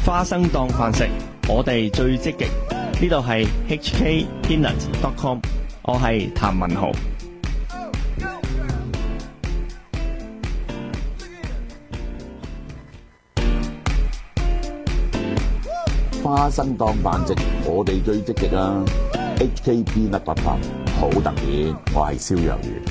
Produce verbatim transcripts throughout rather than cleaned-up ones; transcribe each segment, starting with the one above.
花生當飯食，我哋最積極。呢度係 H K Peanut dot com， 我係譚文豪。 花生當飯食，我哋最積極啦。H K Peanut dot com 好特別，我係蕭若元。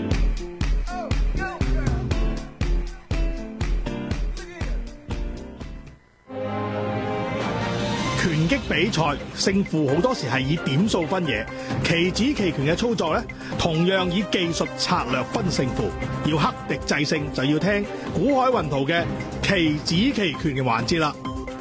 拳擊比賽勝負好多時係以點數分野，棋子棋拳嘅操作咧，同樣以技術策略分勝負。要克敵制勝，就要聽古海雲圖嘅棋子棋拳嘅環節啦。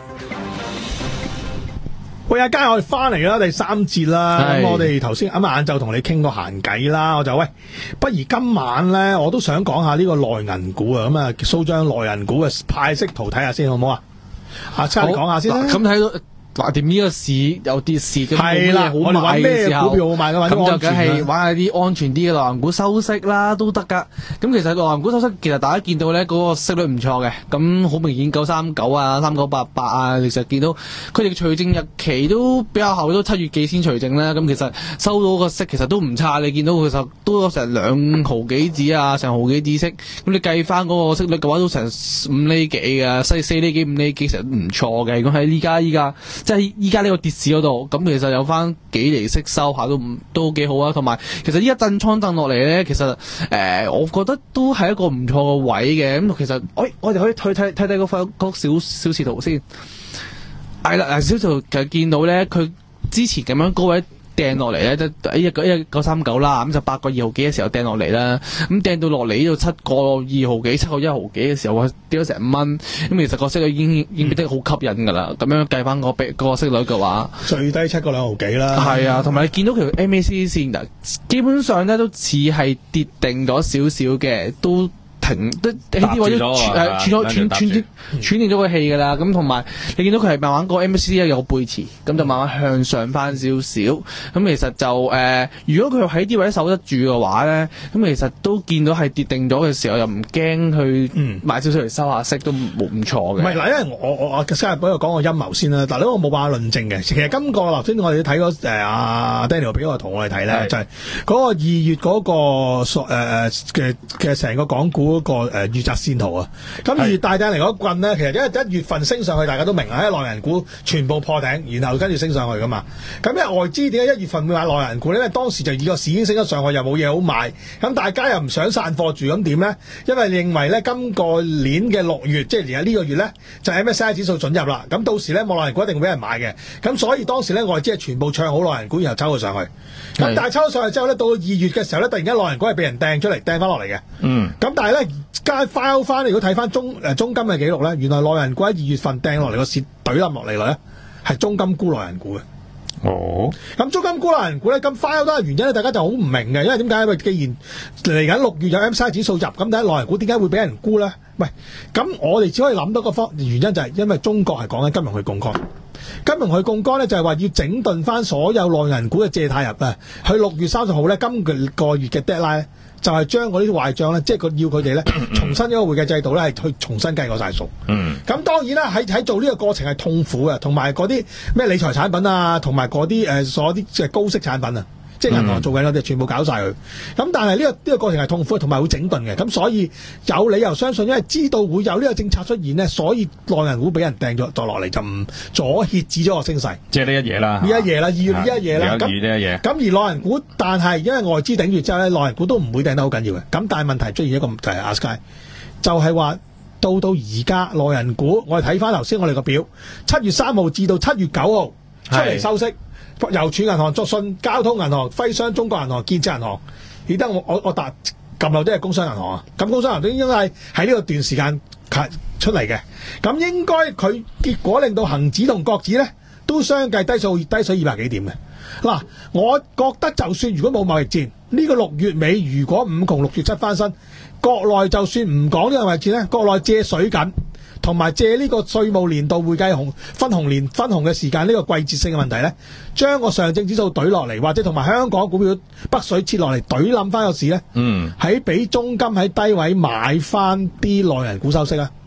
喂，阿佳，我哋翻嚟啦，第三節啦。咁我哋頭先啱啱晏晝同你傾過閒偈啦，我就喂，不如今晚咧，我都想講下呢個內銀股啊。咁啊，蘇張內銀股嘅派息圖睇下先，好唔好啊？阿佳，你講下先啦。 咁睇到。話掂呢個市有跌市嘅， 係啦，我哋揾咩股票好買嘅， 咁就梗係玩下啲安全啲嘅內銀股收息啦，都得噶。咁其實內銀股收息，其實大家見到咧嗰個息率唔錯嘅，咁好明顯九三九啊、三九八八啊，其實見到佢哋嘅除淨日期都比較後，都七月幾先除淨啦。咁其實收到個息其實都唔差，你見到其實都有成兩毫幾子啊，成毫幾子息。咁你計翻嗰個息率嘅話，都成五厘幾嘅，四四厘幾、五厘幾，其實唔錯嘅。如果喺依家依家。即係依家呢個跌市嗰度，咁其實有翻幾厘息收下都唔都幾好啊。同埋其實依家震倉震落嚟咧，其實誒、呃，我覺得都係一個唔錯嘅位嘅。咁其實，喂，我哋可以去睇睇睇嗰塊嗰小小視圖先。係啦，嗱，小視圖其實見到咧，佢之前咁樣高位掟落嚟咧，即係一個一九三九啦，咁就八個二毫幾嘅時候掟落嚟啦，咁掟到落嚟呢度七個二毫幾、七個一毫幾嘅時候，跌咗成五蚊，咁其實個息率已經已經變得好吸引噶啦。咁、嗯、樣計翻個比個息率嘅話， 最低七個兩毫幾啦。係啊，同埋你見到其實 M A C D 線基本上咧都似係跌定咗少少嘅，都。停都喺啲位都誒斷咗斷斷斷斷定咗個氣㗎啦，咁同埋你見到佢係慢慢個 M A C D 有個背馳，咁就慢慢向上翻少少。咁其實就誒、呃，如果佢喺啲位守得住嘅話咧，咁其實都見到係跌定咗嘅時候，又唔驚去買少少嚟收下息，都冇唔錯嘅。 唔係嗱，因為我我我今日俾我講個陰謀先啦。但係呢個冇辦法論證嘅。其實今個頭先我哋睇嗰誒阿 Daniel 俾個圖我哋睇咧，就係、是、嗰個二月嗰、那個誒嘅嘅成個港股。嗰、那個誒預測線圖啊，咁而大頂嚟嗰棍咧，其實因為一月份升上去，大家都明啊，喺內銀股全部破頂，然後跟住升上去噶嘛。咁因為外資點解一月份會買內銀股咧？因為當時就以個市已經升咗上去，又冇嘢好買，咁大家又唔想散貨住，咁點咧？因為認為咧今個年嘅六月，即係而家呢個月咧，就 M S C I 指數准入啦。咁到時咧，內銀股一定會俾人買嘅。咁所以當時咧，外資係全部唱好內銀股，然後抽咗上去。咁但係抽咗上去之後咧，到二月嘅時候咧，突然間內銀股係俾人掟出嚟，掟翻落嚟嘅。嗯。咁但係咧。加 file 翻，如果睇翻中誒中金嘅記錄咧，原來內銀股喺二月份掟落嚟個市懟冧落嚟咧，係中金沽內銀股嘅。哦，咁中金沽內銀股咧，咁 file 都係原因咧，大家就好唔明嘅，因為點解？因為既然嚟緊六月有 M S C I 指數入，咁第一內銀股點解會俾人沽咧？喂，咁我哋只可以諗到個方原因就係因為中國係講緊金融去槓桿，金融去槓桿咧就係話要整頓翻所有內銀股嘅借貸入啊，去六月三十號咧，今個個月嘅 deadline。就係將嗰啲壞帳咧，即係佢要佢哋咧重新一個會計制度咧，係去重新計過晒數。嗯。咁當然啦，喺喺做呢個過程係痛苦嘅，同埋嗰啲咩理財產品啊，同埋嗰啲誒所有啲即係高息產品啊，即係銀行做緊嗰啲全部搞晒佢。咁但係呢個呢個過程係痛苦，同埋會整頓嘅。咁所以有理由相信，因為知道會有呢個政策出現呢，所以內銀股俾人掟咗墮落嚟，就唔阻遏止咗個升勢。 即係呢一嘢啦， 呢一嘢啦，二月呢一嘢啦。 咁呢一嘢。咁而內銀股，但係因為外資頂住之後咧，內銀股都唔會掟得好緊要嘅。咁但係問題出現一個就係阿 Sky，就係話到到而家內銀股，我哋睇翻頭先我哋個表，七月三號至到七月九號出嚟收息。郵儲銀行、作信、交通銀行、輝商、中國銀行、建設銀行，而得我我我答撳漏都係工商銀行啊！咁工商銀行都應該係喺呢個段時間出嚟嘅，咁應該佢結果令到恒指同國指咧都相繼低數低水二百幾點嘅。嗱，我覺得就算如果冇貿易戰，呢、這個六月尾如果五窮六月七翻身，國內就算唔講呢個貿易戰咧，國內借水緊。同埋借呢個稅務年度會計紅分紅年分紅嘅時間呢、這個季節性嘅問題咧，將個上證指數懟落嚟，或者同埋香港股票北水切落嚟懟冧翻個市咧，嗯，喺俾中金喺低位買翻啲內銀股收息啊，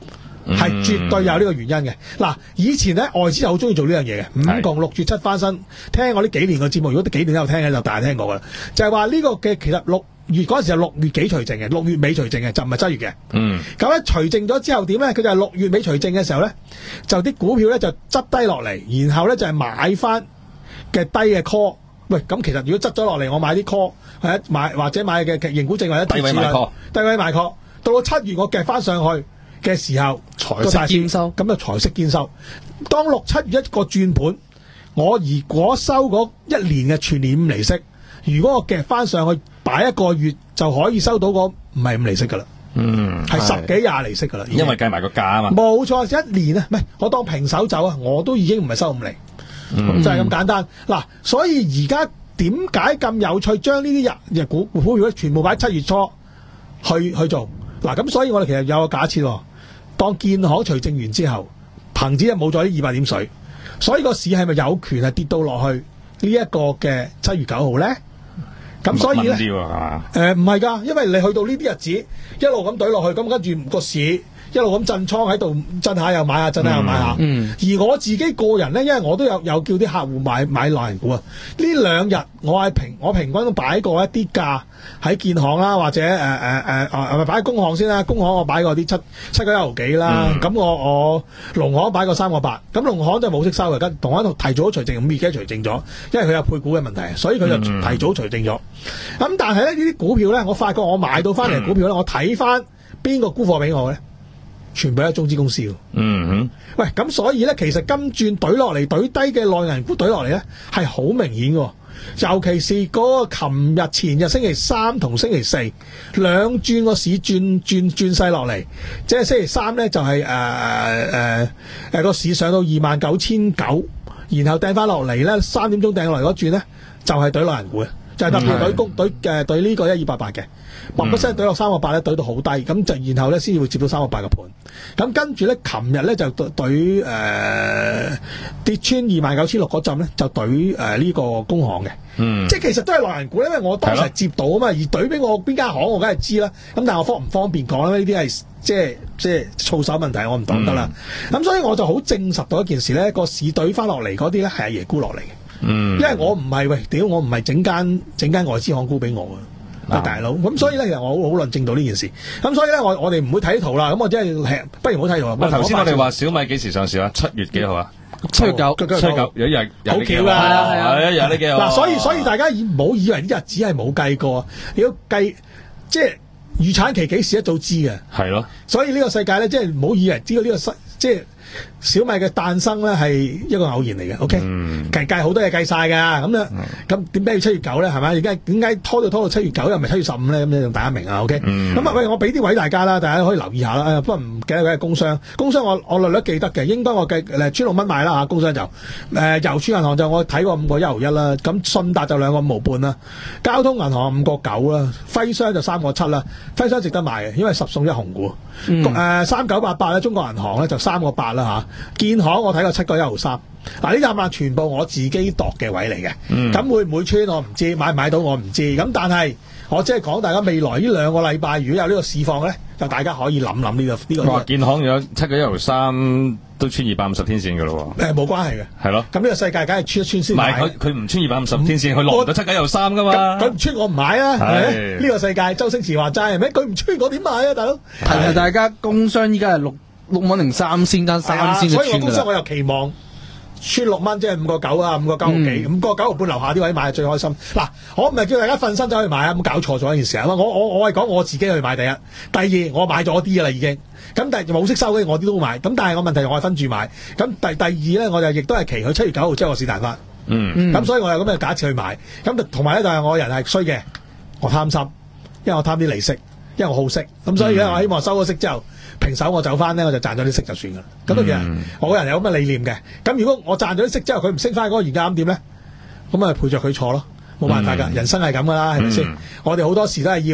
係絕對有呢個原因嘅。嗱，以前咧外資就好中意做呢樣嘢嘅，五窮六絕七翻身。聽我呢幾年嘅節目，如果幾年都有聽嘅，就大家聽過噶啦。就係話呢個嘅其實六月嗰陣時係六月幾除淨嘅，六月尾除淨嘅，就唔係七月嘅。嗯。咁咧除淨咗之後點咧？佢就係六月尾除淨嘅時候咧，就啲股票咧就執低落嚟，然後咧就係買翻嘅低嘅 call。喂，咁其實如果執咗落嚟，我買啲 call 或者買或者買嘅盈股證或者低位買 call， 低位買 call，到到七月我夾翻上去嘅時候， 財息兼收， 咁就財息兼收。當六七月一個轉盤，我如果收嗰一年嘅全年五厘息，如果我夾翻上去擺一個月，就可以收到個唔係五厘息噶啦，嗯，係十幾廿厘息噶啦， 因為計埋個價啊嘛。 冇錯，一年啊，唔係我當平手走啊，我都已經唔係收五厘。嗯、就係咁簡單嗱，所以而家點解咁有趣？將呢啲日日股股票全部擺七月初去去做嗱，咁所以我哋其實有個假設喎，當建行除淨完之後，恒指就冇咗啲二百點水，所以個市係咪有權係跌到落去呢一個嘅七月九號咧？咁所以咧，誒唔係㗎，因為你去到呢啲日子一路咁懟落去，咁跟住個市一路咁震倉喺度震下又買下，震下又買下。嗯。而我自己個人咧，因為我都有有叫啲客戶買買內銀股啊。呢兩日我係平我平均都擺過一啲價喺建行啦，或者誒誒誒誒咪擺喺工行先啦。工行我擺過啲七七個一毫幾啦。咁、嗯、我我農行擺過三個八。咁農行就冇息收嘅，跟同行提早除淨，五月幾除淨咗，因為佢有配股嘅問題，所以佢就提早除淨咗。咁、嗯、但係咧呢啲股票咧，我發覺我買到翻嚟嘅股票咧，我睇翻邊個沽貨俾我咧？全部都係中資公司。嗯哼，喂，咁所以咧，其實金轉懟落嚟，懟低嘅內銀股懟落嚟咧，係好明顯嘅。尤其是嗰個琴日、前日星期三同星期四兩轉個市轉轉轉勢落嚟，即係星期三咧就係誒誒誒個市上到二萬九千九，然後掟翻落嚟咧，三點鐘掟落嚟嗰轉咧就係懟內銀股嘅，就係特別懟谷懟誒懟呢個一二八八嘅。嘣一聲懟落三個八咧，懟到好低，咁就然後咧先至會接到三個八嘅盤。咁跟住咧，琴日咧就懟誒、呃、跌穿二萬九千六嗰陣咧，就懟誒呢個工行嘅。嗯，即係其實都係內銀股，因為我當時係接到啊嘛，而懟俾我邊間行我梗係知啦。咁但係我方唔方便講咧？呢啲係即係即係操守問題，我唔講得啦。咁、嗯、所以我就好證實到一件事咧，個市懟翻落嚟嗰啲咧係阿爺沽落嚟嘅。嗯，因為我唔係喂屌，我唔係整間整間外資行沽俾我啊。啊、大佬，咁所以咧，其實我好好論證到呢件事。咁所以咧，我我哋唔會睇圖啦。咁我真係不如唔好睇圖啦。 頭先我哋話小米幾時上市啊？七月幾號啊？七月九，七月九有一日好巧㗎，係啊係啊， 有呢幾號。嗱， 所以所以大家唔好以為啲日子係冇計過，你要計即係預產期幾時一早知嘅。係咯。所以呢個世界咧，即係唔好以為知道呢個世即係。小米嘅誕生咧係一個偶然嚟嘅 ，OK，計計好多嘢計晒噶，咁樣咁點解要七月九咧？係咪？而家點解拖到拖到七月九又唔係七月十五咧？咁樣大家明啊 ，OK，咁、嗯、啊喂，我俾啲位大家啦，大家可以留意下啦。不過唔記得佢係工商，工商我我略略記得嘅，應該我計誒穿六蚊買啦嚇，工商就誒郵儲銀行就我睇過五個一毫一啦，咁信達就兩個五毫半啦，交通銀行五個九啦，輝商就三個七啦，輝商值得買嘅，因為十送一紅股，誒三九八八咧，中國銀行咧就三個八啦。吓，建行我睇過七個一毫三，嗱呢廿萬全部我自己度嘅位嚟嘅，咁、嗯、會唔會穿我唔知，買唔買到我唔知，咁但係我即係講大家未來呢兩個禮拜如果有呢個市況咧，就大家可以諗諗呢個呢、這個。哇！ 建行有七個一毫三都穿二百五十天線噶咯喎。誒、 呃，冇關係嘅。係咯。咁呢個世界梗係穿一穿先買。唔係佢佢唔穿二百五十天線，佢落唔到七個一毫三噶嘛。 佢唔穿我唔買啊！係呢個世界，周星馳話齋係咪？佢唔穿我點買啊，大佬？ 提提大家，工商依家係六。六蚊零三先單三先就穿㗎啦。所以我公司我又期望穿六蚊，即係五個九啊，五個九毫幾，五個九毫半樓下啲位買係最開心。嗱，我唔係叫大家瞓身走去買啊，咁搞錯咗一件事啊！我我我係講我自己去買第一，第二我買咗啲㗎啦已經。咁但係冇息收嘅我啲都買。咁但係我問題我係分住買。咁第第二咧，我就亦都係期佢七月九號之後個市彈翻。嗯。咁所以我有咁嘅假設去買。咁同埋咧就係我人係衰嘅，我貪心，因為我貪啲利息，因為我好息。咁所以咧我希望收咗息之後。平手我走翻咧，我就賺咗啲息就算噶啦。咁其實我個人有咁嘅理念嘅。咁如果我賺咗啲息之後，佢唔升翻嗰個原價咁點咧？咁咪陪着佢坐咯，冇辦法噶、嗯。人生係咁噶啦，係咪先？我哋好多時都係要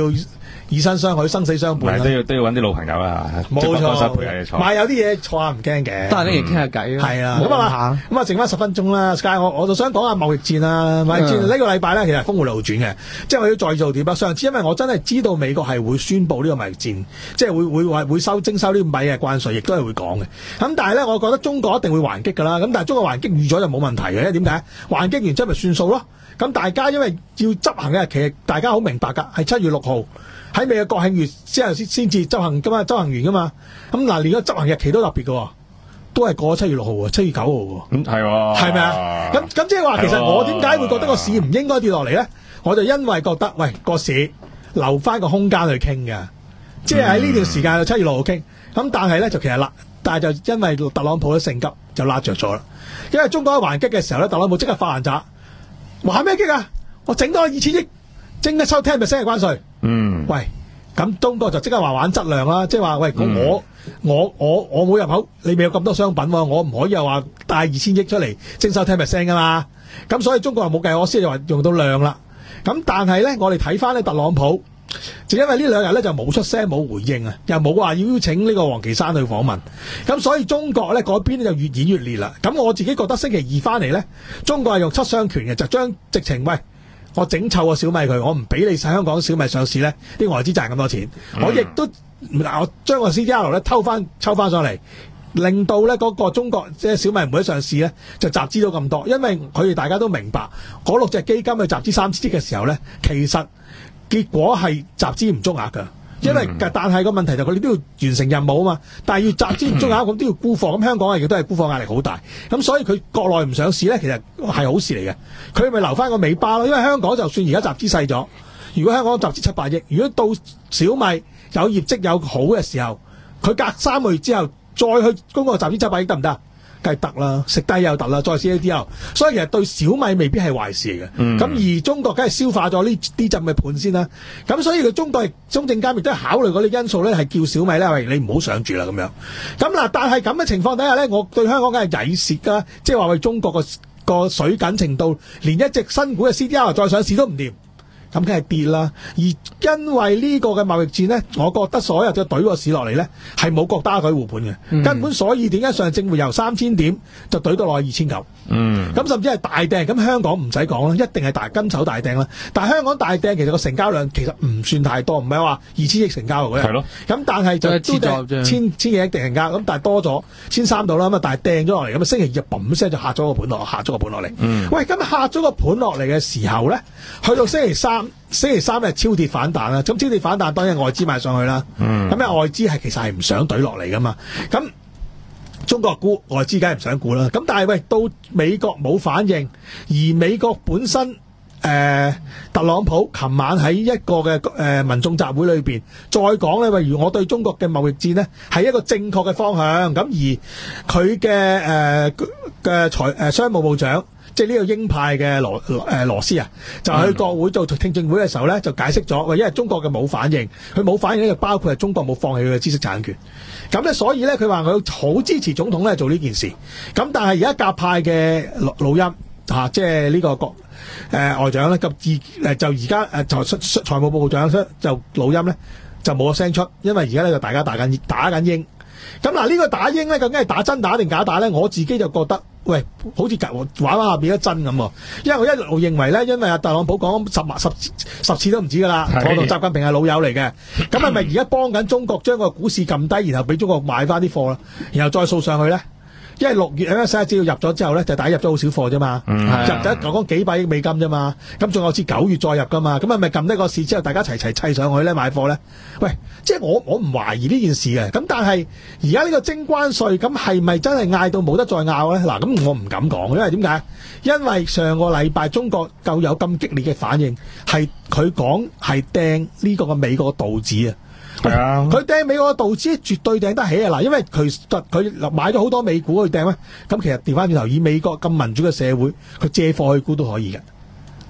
以身相許，生死相伴啦。 都要都要揾啲老朋友啦， 冇錯， 陪下你坐。 買有啲嘢坐下唔驚嘅， 得閒拎嚟傾下偈咯。 係啊，咁啊咁啊，剩翻十分鐘啦。Sky，我我就想講下貿易戰啦。貿易戰呢個禮拜咧，其實峰迴路轉嘅，即係我要再做點啊。上次因為我真係知道美國係會宣布呢個貿易戰，即係會會話會收徵收呢五米嘅關稅，亦都係會講嘅。咁但係咧，我覺得中國一定會還擊㗎啦。咁但係中國還擊預咗就冇問題嘅，因為點解？還擊完之後咪算數咯。咁大家因為要執行嘅日期，大家好明白㗎，係七月六號喺美國國慶月之後先先至執行㗎嘛，執行完㗎嘛。咁嗱，連個執行日期都特別㗎喎，都係過咗七月六號喎，七月九號喎。 咁係喎， 係咪啊？咁咁即係話，其實我點解會覺得個市唔應該跌落嚟咧？我就因為覺得，喂，個市留翻個空間去傾嘅，即係喺呢段時間到七月六號傾。咁但係咧就其實啦，但係就因為特朗普嘅性急就拉着咗啦。因為中國喺還擊嘅時候咧，特朗普即刻發爛渣。還咩擊啊？我整多二千億，徵得收 ten percent 嘅關稅。 嗯， 喂，咁中國就即刻話玩質量啦，即係話喂， 嗯、 我我我我冇入口，你未有咁多商品喎，我唔可以又話帶二千億出嚟徵收 ten percent 噶嘛。咁所以中國又冇計，我先就話用到量啦。咁但係咧，我哋睇翻咧特朗普，就因為呢兩日咧就冇出聲冇回應啊，又冇話要邀請呢個王岐山去訪問，咁所以中國咧嗰邊咧就越演越烈啦。咁我自己覺得星期二翻嚟咧，中國係用七傷拳嘅，就將直情喂，我整臭個小米佢，我唔俾你香港小米上市咧，啲外資賺咁多錢，嗯、我亦都嗱我將個 C D R 咧偷翻抽翻上嚟，令到咧嗰個中國即係小米唔會上市咧，就集資到咁多，因為佢哋大家都明白嗰六隻基金去集資三千億嘅時候咧，其實。結果係集資唔足額㗎，因為、嗯、但係個問題就佢哋都要完成任務啊嘛，但係要集資唔足額咁都要沽貨，咁香港亦都係沽貨壓力好大，咁所以佢國內唔上市咧，其實係好事嚟嘅，佢咪留翻個尾巴咯，因為香港就算而家集資細咗，如果香港集資七百億，如果到小米有業績有好嘅時候，佢隔三個月之後再去公告集資七百億得唔得？梗係得啦，食低又得啦，再 C A D L， 所以其實對小米未必係壞事嚟嘅。咁、嗯、而中國梗係消化咗呢啲陣嘅盤先啦。咁所以佢中國中證監亦都係考慮嗰啲因素咧，係叫小米咧，喂，你唔好上住啦咁樣。咁嗱，但係咁嘅情況底下咧，我對香港梗係曳蝕㗎，即係話為中國個個水緊程度，連一隻新股嘅 C D R 再上市都唔掂。咁梗係跌啦，而因為呢個嘅貿易戰呢，我覺得所有嘅懟個市落嚟呢，係冇國家隊護盤嘅，嗯、根本所以點解上證會由三千點就懟到落去二千九？嗯，咁甚至係大掟，咁香港唔使講啦，一定係大金手大掟啦。但係香港大掟其實個成交量其實唔算太多，唔係話二千億成交嗰日。係咯。咁但係就都千千幾億成交，咁但係多咗千三度啦，咁啊但係掟咗落嚟，咁啊星期二嘣聲就嚇咗個盤落，嚇咗個盤落嚟。嗯。喂，咁嚇咗個盤落嚟嘅時候咧，去到星期三。星期三係超跌反彈啦，咁超跌反彈當然外資買上去啦。嗯，咁啊外資係其實係唔想懟落嚟噶嘛。咁中國沽外資梗係唔想沽啦。咁但係喂到美國冇反應，而美國本身誒、呃、特朗普琴晚喺一個嘅誒、呃、民眾集會裏邊再講咧，例如我對中國嘅貿易戰呢係一個正確嘅方向。咁而佢嘅誒嘅財誒商務部長。即係呢個鷹派嘅羅誒羅斯啊，就去國會做聽證會嘅時候咧，就解釋咗，喂，因為中國嘅冇反應，佢冇反應咧，就包括係中國冇放棄佢嘅知識產權。咁咧，所以咧，佢話佢好支持總統咧做呢件事。咁但係而家鴿派嘅老老陰嚇，即係呢個國誒、呃、外長咧，咁而誒就而家誒就財務部長就老陰咧就冇個聲出，因為而家咧就大家打緊打緊鷹。咁嗱，呢個打鷹咧究竟係打真打定假打咧？我自己就覺得。喂，好似玩玩下變咗真咁喎，因為我一路認為咧，因為阿特朗普講十十十次都唔止噶啦，我同習近平係老友嚟嘅，咁係咪而家幫緊中國將個股市撳低，然後俾中國買翻啲貨啦，然後再掃上去咧？因為六月嗰陣時只要入咗之後咧，就大家入咗好少貨啫嘛，嗯、入咗講講幾百億美金啫嘛，咁仲有次九月再入噶嘛，咁係咪撳呢個市之後大家齊齊砌上去咧買貨咧？喂，即係我我唔懷疑呢件事嘅，咁但係而家呢個徵關稅，咁係咪真係嗌到冇得再拗咧？嗱，咁我唔敢講，因為點解？因為上個禮拜中國夠有咁激烈嘅反應，係佢講係掟呢個嘅美國道指啊。係啊，佢掟美國嘅道指絕對掟得起啊！嗱，因為佢佢買咗好多美股去掟咧，咁其實調翻轉頭，以美國咁民主嘅社會，佢借貨去沽都可以嘅。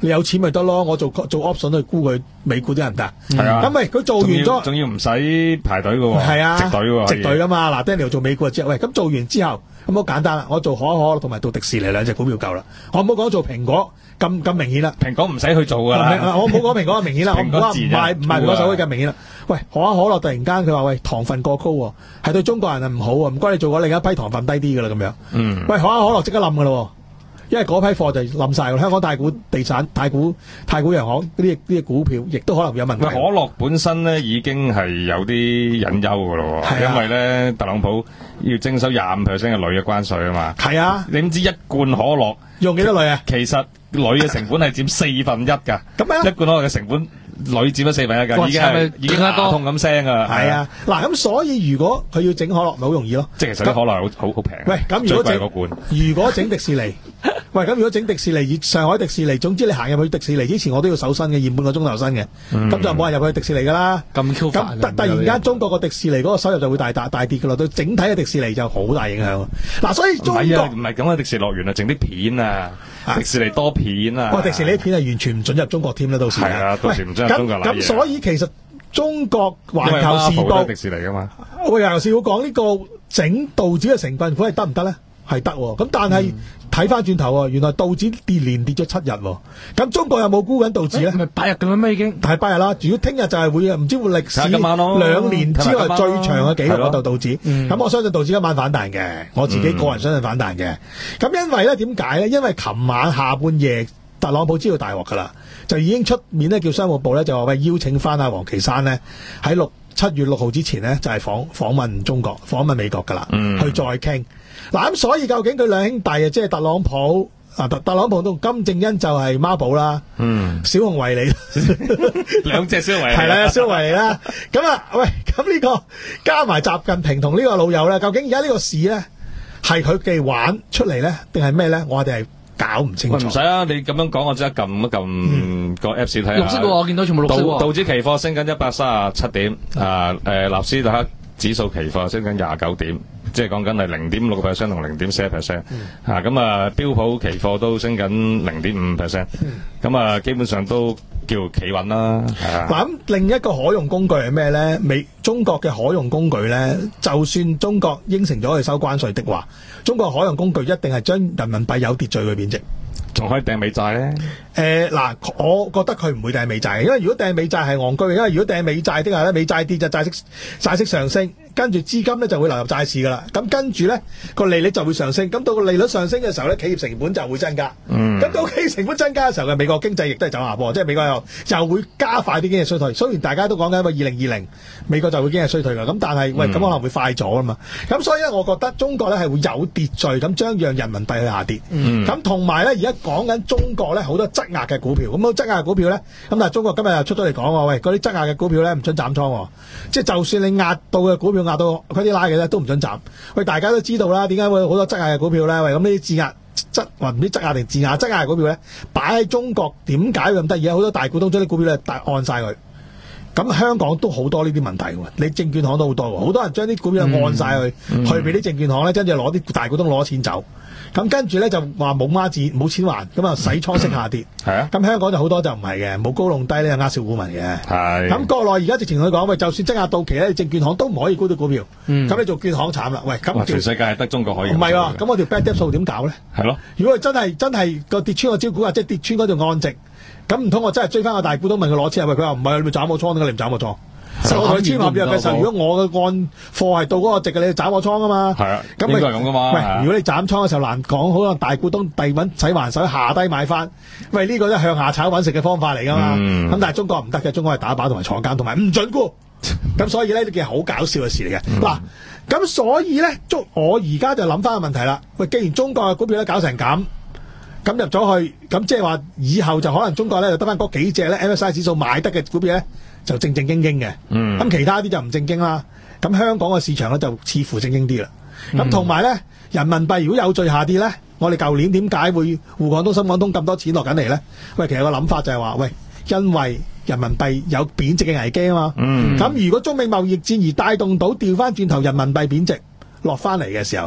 你有錢咪得咯，我做做 option 去沽佢美股啲人得。 係啊， 咁咪佢做完咗， 仲要唔使排隊嘅喎， 係啊， 直隊喎， 直隊噶嘛。嗱 Daniel 做美股就知，喂，咁做完之後咁好簡單啦，我做可口可樂同埋做迪士尼兩隻股票夠啦。我唔好講做蘋果咁咁明顯啦， 蘋果唔使去做噶啦。 我唔好講蘋果咁明顯啦，我唔話唔賣唔賣蘋果手機咁明顯啦。喂，可口可樂突然間佢話喂糖分過高喎，係對中國人係唔好啊，唔該你做過另一批糖分低啲噶啦咁樣。嗯，喂，可口可樂即刻冧噶啦。因為嗰批貨就冧晒，香港太古地產、太古太古洋行呢啲呢啲股票，亦都可能有問題。 可樂本身咧已經係有啲隱憂噶咯，啊、因為咧特朗普要徵收廿五 percent 嘅鋁嘅關稅啊嘛。係啊，你唔知一罐可樂用幾多鋁啊？ 其實鋁嘅成本係佔四分一噶。咁樣一罐可樂嘅成本鋁佔咗四分一噶，已經係已經牙痛咁聲噶啦。係啊，嗱咁所以如果佢要整可樂，咪好容易咯。即係其實啲可樂好好好平。喂，咁如果整如果整迪士尼。喂，咁如果整迪士尼，上海迪士尼，總之你行入去迪士尼之前，我都要搜身嘅，驗半個鐘頭身嘅，咁、嗯、就冇人入去迪士尼噶啦。咁 Q 煩。咁突然間中國個迪士尼嗰個收入就會大大大跌噶啦，對整體嘅迪士尼就好大影響。嗱、啊，所以中國唔係啊，唔係咁嘅迪士尼樂園啊，整啲片啊，迪士尼多片啊。哇，迪士尼啲片係完全唔准入中國添啦，到時。係啊，到時唔准入中國啦。咁所以其實中國環球時報迪士尼噶嘛，我有時會講呢個整道指嘅成分股係得唔得咧？係得喎，咁但係睇翻轉頭喎，原來道指跌連跌咗七日喎，咁中國有冇沽緊道指咧？係咪八日咁樣咩已經？係八日啦，如果聽日就係會唔知會歷史兩年之內最長嘅紀錄嗰度道指，咁、嗯、我相信道指今晚反彈嘅，我自己個人相信反彈嘅。咁、嗯、因為咧點解咧？因為琴晚下半夜特朗普知道大鑊㗎啦，就已經出面咧叫商務部咧就話喂邀請翻阿王岐山咧喺六七月六號之前咧就係、是、訪訪問中國、訪問美國㗎啦，嗯、去再傾。嗱咁，所以究竟佢兩兄弟啊，即係特朗普啊，特特朗普同金正恩就係孖寶啦，嗯，小熊維尼，兩隻小熊維尼係啦，小熊維尼啦。咁啊，喂，咁呢個加埋習近平同呢個老友咧，究竟而家呢個事咧係佢哋玩出嚟咧，定係咩咧？我哋係搞唔清楚。唔使啊，你咁樣講，我即刻撳一撳個 Apps 睇下。綠色喎，我見到全部綠色喎。道指期貨升緊一百三十七點，啊誒，納斯達克指數期貨升緊廿九點。即係講緊係零點六個 percent 同零點四 percent，嚇咁啊標普期貨都升緊零點五 percent，咁啊基本上都叫企穩啦。嗱咁另一個可用工具係咩咧？美中國嘅可用工具咧，就算中國應承咗去收關稅的話，中國可用工具一定係將人民幣有秩序去貶值。仲可以掟美債咧？誒嗱、呃，我覺得佢唔會掟美債，因為如果掟美債係戇居，因為如果掟美債的話咧，美債跌就債息債息上升，跟住資金咧就會流入債市噶啦。咁跟住咧個利率就會上升，咁到個利率上升嘅時候咧，企業成本就會增加。嗯。咁到企業成本增加嘅時候嘅美國經濟亦都係走下坡，即係美國又就會加快啲經濟衰退。雖然大家都講緊話二零二零美國就會經濟衰退㗎，咁但係喂咁可能會快咗啊嘛。咁所以咧，我覺得中國咧係會有秩序咁將讓人民幣去下跌。嗯。咁同埋咧，而家講緊中國咧好多質押嘅股票，咁好質押嘅股票咧，咁但係中國今日又出咗嚟講喎，喂嗰啲質押嘅股票咧唔准斬倉，即係就算你壓到嘅股票壓到嗰啲拉嘅咧都唔准斬。喂，大家都知道啦，點解會好多質押嘅股票咧？喂，咁呢啲質押質或唔知質押定質押質押嘅股票咧，擺喺中國點解咁得意啊？好多大股東將啲股票咧大按晒佢。咁香港都好多呢啲問題喎，你證券行都好多喎，好多人將啲股票按晒佢，嗯、去俾啲證券行咧，跟住攞啲大股東攞錢走，咁跟住咧就話冇孖展冇錢還，咁啊洗倉息下跌。係啊、嗯，咁香港就好多就唔係嘅，冇高弄低咧，呃小股民嘅。係。咁國內而家直情佢講，喂，就算質押到期咧，證券行都唔可以沽到股票。咁、嗯、你做券行慘啦，喂，咁全世界係得中國可以。唔係喎，咁我條 bad debt 數點搞咧？係咯。如果佢真係真係個跌穿個招股啊，即係跌穿嗰條按值。咁唔通我真係追翻個大股東問佢攞錢？喂，佢話唔係，你咪斬我倉，點解你唔斬我倉？我同佢簽合約嘅時候，如果我嘅按貨係到嗰個值嘅，你就斬我倉啊嘛。係啊，咁應該係咁噶嘛。喂，如果你斬倉嘅時候難講，可能大股東遞揾使還手下低買翻。喂，呢、這個都係向下炒揾食嘅方法嚟噶嘛。咁、嗯、但係中國唔得嘅，中國係打靶同埋坐監同埋唔准沽。咁所以呢，呢件好搞笑嘅事嚟嘅。嗱、嗯，咁所以咧，中我而家就諗翻個問題啦。喂，既然中國嘅股票咧搞成咁。咁入咗去，咁即係話以後就可能中國咧就得翻嗰幾隻咧 M S C I 指數買得嘅股票咧就正正經經嘅，咁、嗯、其他啲就唔正經啦。咁香港嘅市場咧就似乎正經啲啦。咁同埋咧，人民幣如果有序下跌咧，我哋舊年點解會滬港通、深港通咁多錢落緊嚟咧？喂，其實個諗法就係話，喂，因為人民幣有貶值嘅危機啊嘛。咁、嗯、如果中美貿易戰而帶動到調翻轉頭人民幣貶值落翻嚟嘅時候，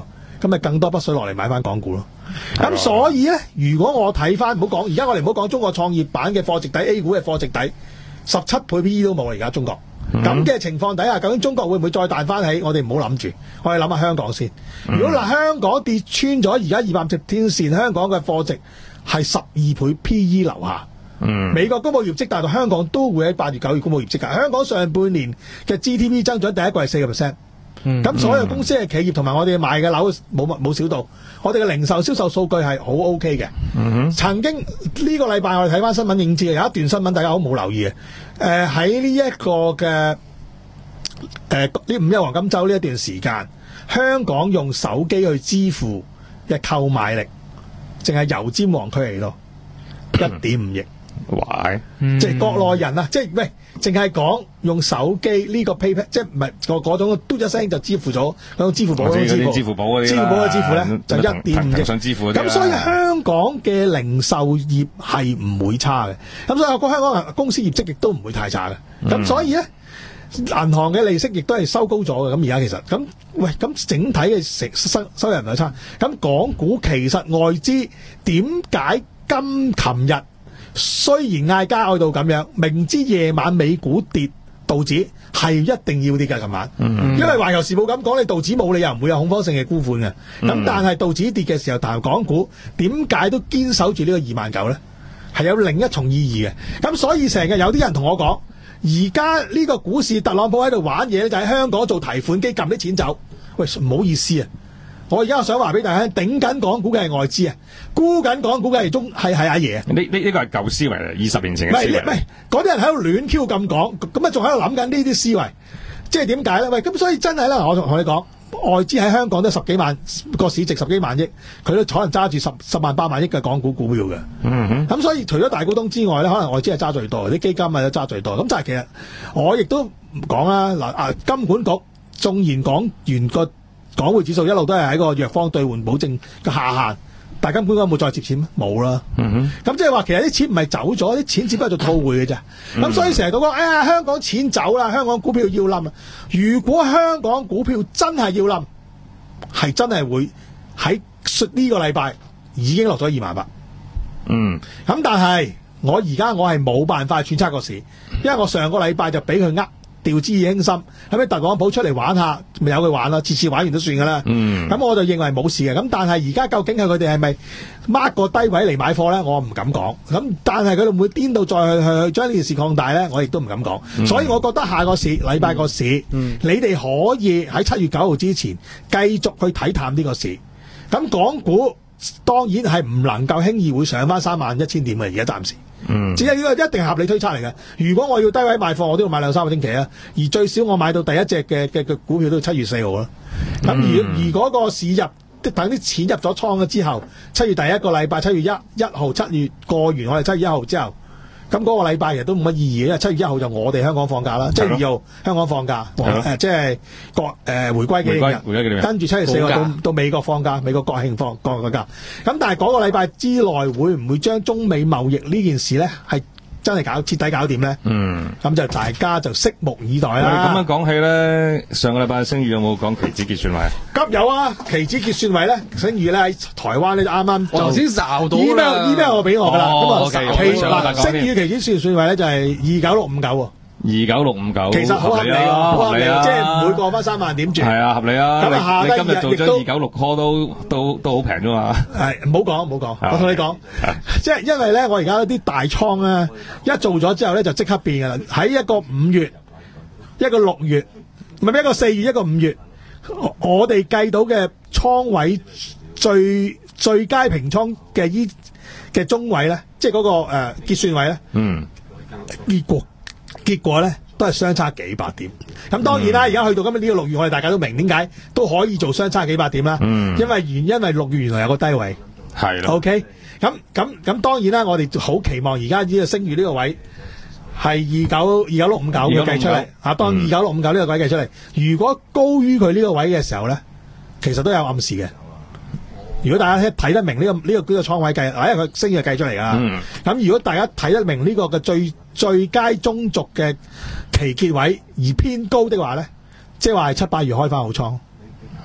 咁咪更多筆水落嚟買翻港股咯。咁所以咧，如果我睇翻，唔好講，而家我哋唔好講中國創業板嘅貨值底 A 股嘅貨值底，十七倍 P E 都冇啦，而家中國。咁嘅、嗯、情況底下，究竟中國會唔會再彈翻起？我哋唔好諗住，我哋諗下香港先。如果嗱香港跌穿咗而家二百十天線，香港嘅貨值係十二倍 P E 樓下。嗯，美國公布業績，但係香港都會喺八月九月公布業績㗎。香港上半年嘅 G D P 增長第一季係四個 percent。咁、嗯、所有公司嘅企業同埋我哋賣嘅樓冇冇少到，我哋嘅零售銷售數據係好 OK 嘅。嗯、哼曾經呢、呢個禮拜我哋睇翻新聞應知嘅有一段新聞，大家好冇留意嘅。誒喺呢一個嘅誒呢五一黃金週呢一段時間，香港用手機去支付嘅購買力，淨係油尖旺區嚟咯，一點五億。 喂， 即係國內人啊，即係喂，淨係講用手機呢個 PayPal， 即係唔係個嗰種嘟一聲就支付咗嗰種支付寶嗰種支付， 支付寶嗰啲， 支付寶嘅支付咧就一點五億。 想支付咁所以香港嘅零售業係唔會差嘅，咁所以個香港公司業績亦都唔會太差嘅。咁、嗯、所以咧，銀行嘅利息亦都係收高咗嘅。咁而家其實咁喂，咁整體嘅成收收入唔係差。咁港股其實外資點解今琴日？雖然嗌交嗌到咁樣，明知夜晚美股跌，道指係一定要跌㗎。琴晚，嗯、因為環球時報咁講，你道指冇理由唔會有恐慌性嘅沽款嘅。咁、嗯、但係道指跌嘅時候，但係港股點解都堅守住呢個二萬九咧？係有另一重意義嘅。咁所以成日有啲人同我講，而家呢個股市特朗普喺度玩嘢咧，就喺香港做提款機撳啲錢走。喂，唔好意思啊！我而家想話俾大家，頂緊港股嘅係外資啊，沽緊港股嘅係中係係阿爺啊！ 呢呢呢個係舊思維嚟，二十年前嘅思維。唔係唔係，嗰啲人喺度亂 Q 咁講，咁啊仲喺度諗緊呢啲思維，即係點解咧？喂，咁所以真係咧，我同同你講，外資喺香港都十幾萬個市值十幾萬億，佢都可能揸住十十萬八萬億嘅港股股票嘅。嗯哼。咁所以除咗大股東之外咧，可能外資係揸最多，啲基金啊都揸最多。咁但係其實我亦都唔講啦。嗱啊，金管局縱然講完個港匯指數一路都係喺個弱方兌換保證嘅下限，但係金管局有冇再接錢咩？冇啦。嗯哼。咁即係話其實啲錢唔係走咗，啲錢只不過做套匯嘅啫。咁、嗯、所以成日都講，哎呀香港錢走啦，香港股票要冧啦。如果香港股票真係要冧，係真係會喺呢個禮拜已經落咗二萬八。嗯。咁但係我而家我係冇辦法揣測個市，因為我上個禮拜就俾佢呃。掉之以輕心，係咪特朗普出嚟玩下，咪由佢玩咯，次次玩完都算噶啦。咁、嗯、我就認為冇事嘅。咁但係而家究竟係佢哋係咪 mark 個低位嚟買貨咧？我唔敢講。咁但係佢哋會唔會顛到再去去去將呢件事擴大咧？我亦都唔敢講。嗯、所以我覺得下個市禮拜個市，嗯、你哋可以喺七月九號之前繼續去睇淡呢個市。咁港股當然係唔能夠輕易會上翻三萬一千點嘅，而家暫時。嗯，只係呢個一定係合理推測嚟嘅。如果我要低位賣貨，我都要買兩三個星期啊。而最少我買到第一隻嘅嘅嘅股票都七月四號啦。咁而而嗰個市入，等啲錢入咗倉咗之後，七月第一個禮拜，七月一一號，七月過完我哋七月一號之後，咁嗰個禮拜日都冇乜意義嘅，因為七月一號就我哋香港放假啦，七月二號香港放假，誒即係國誒回歸紀念日，跟住七月四號到到美國放假，美國國慶放國個假。咁但係嗰個禮拜之內會唔會將中美貿易呢件事咧係真係搞徹底搞掂咧？嗯，咁就大家就拭目以待啦。 咁樣講起咧，上個禮拜星宇有冇講期指結算位？ 急有啊！期指結算位咧，星宇咧喺台灣咧就啱啱我頭先睄到 email email 我俾我噶啦。咁啊， 期嗱星宇期指結算位咧就係二九六五九喎。 二九六五九， 其實好合理啊，好合理啊，即係唔會過翻三萬點住。 係啊，合理啊。 咁啊， 你今日做咗二九六 call 都都都好平啫嘛。係， 唔好講，唔好講。我同你講，即係因為咧，我而家啲大倉咧，一做咗之後咧，就即刻變噶啦。喺一個五月，一個六月，唔係一個四月，一個五月，我哋計到嘅倉位最最佳平倉嘅依嘅中位咧，即係嗰個誒結算位咧。嗯。結果。結果咧都係相差幾百點，咁當然啦，而家、嗯、去到今日呢個六月，我哋大家都明點解都可以做相差幾百點啦。嗯，因為原因為六月原來有個低位，係啦。OK，咁咁咁當然啦，我哋好期望而家呢個升月呢個位係二九二九六五九嘅計出嚟，啊，當二九六五九呢個位計出嚟，如果高於佢呢個位嘅時候咧，其實都有暗示嘅。如果大家睇得明呢、這個呢、這個呢、這個倉位計，嗱，因為佢升嘅計出嚟噶。咁、嗯、如果大家睇得明呢個嘅最最佳中軸嘅期結位而偏高的話咧，即係話係七八月開翻好倉。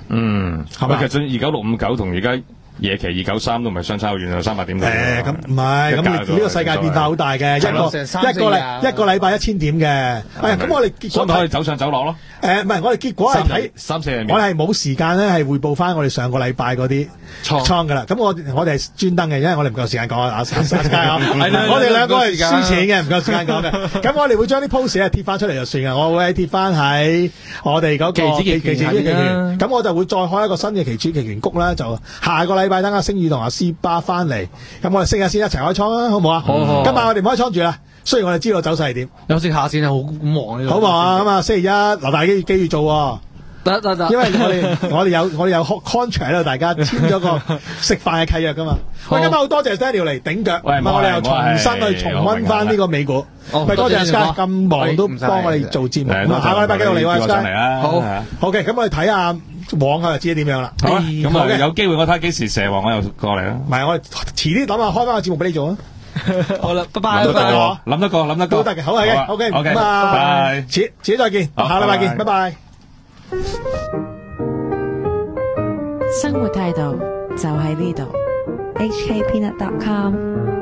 嗯， 係咪？ 其實二九六五九同而家夜期二九三都唔係相差好遠啊，三百點。 誒，咁唔係，咁呢個世界變化好大嘅，一個一個禮一個禮拜一千點嘅。誒，咁我哋結果可以走上走落咯。 誒，唔係，我哋結果係睇三四日， 我哋係冇時間咧，係匯報翻我哋上個禮拜嗰啲倉倉噶啦。咁我我哋係專登嘅，因為我哋唔夠時間講啊。阿阿佳我哋兩個係輸錢嘅，唔夠時間講嘅。咁我哋會將啲 post 咧貼翻出嚟就算嘅。我會貼翻喺我哋嗰個期指期權期權。咁我就會再開一個新嘅期指期權谷啦。就下個禮拜等阿星宇同阿斯巴翻嚟，咁我哋星日先一齊開倉啦，好唔好啊？好好。今晚我哋唔開倉住啦。雖然我哋知道走勢係點， 休息下先啊，好忙呢個。 好忙啊！咁啊，星期一留大機機要做。 得得得， 因為我哋我哋有我哋有 contract 喺度，大家簽咗個食飯嘅契約噶嘛。喂，今日好多謝 Daniel 嚟頂腳，唔係我哋又重新去重溫翻呢個美股。喂，多謝 Sky 咁忙都幫我哋做節目。下個禮拜繼續嚟喎 Sky。好，好嘅，咁我哋睇下往後就知點樣啦。 好啊，咁啊有機會我睇下幾時蛇王我又過嚟啦。 唔係，我哋遲啲諗下開翻個節目俾你做啊。 好啦，拜拜。 諗得過，諗得過，諗得過。 都得嘅，好係嘅，OK，咁啊，拜拜。遲遲啲再見，下禮拜見，拜拜。 生活態度就喺呢度。H K Peanut dot com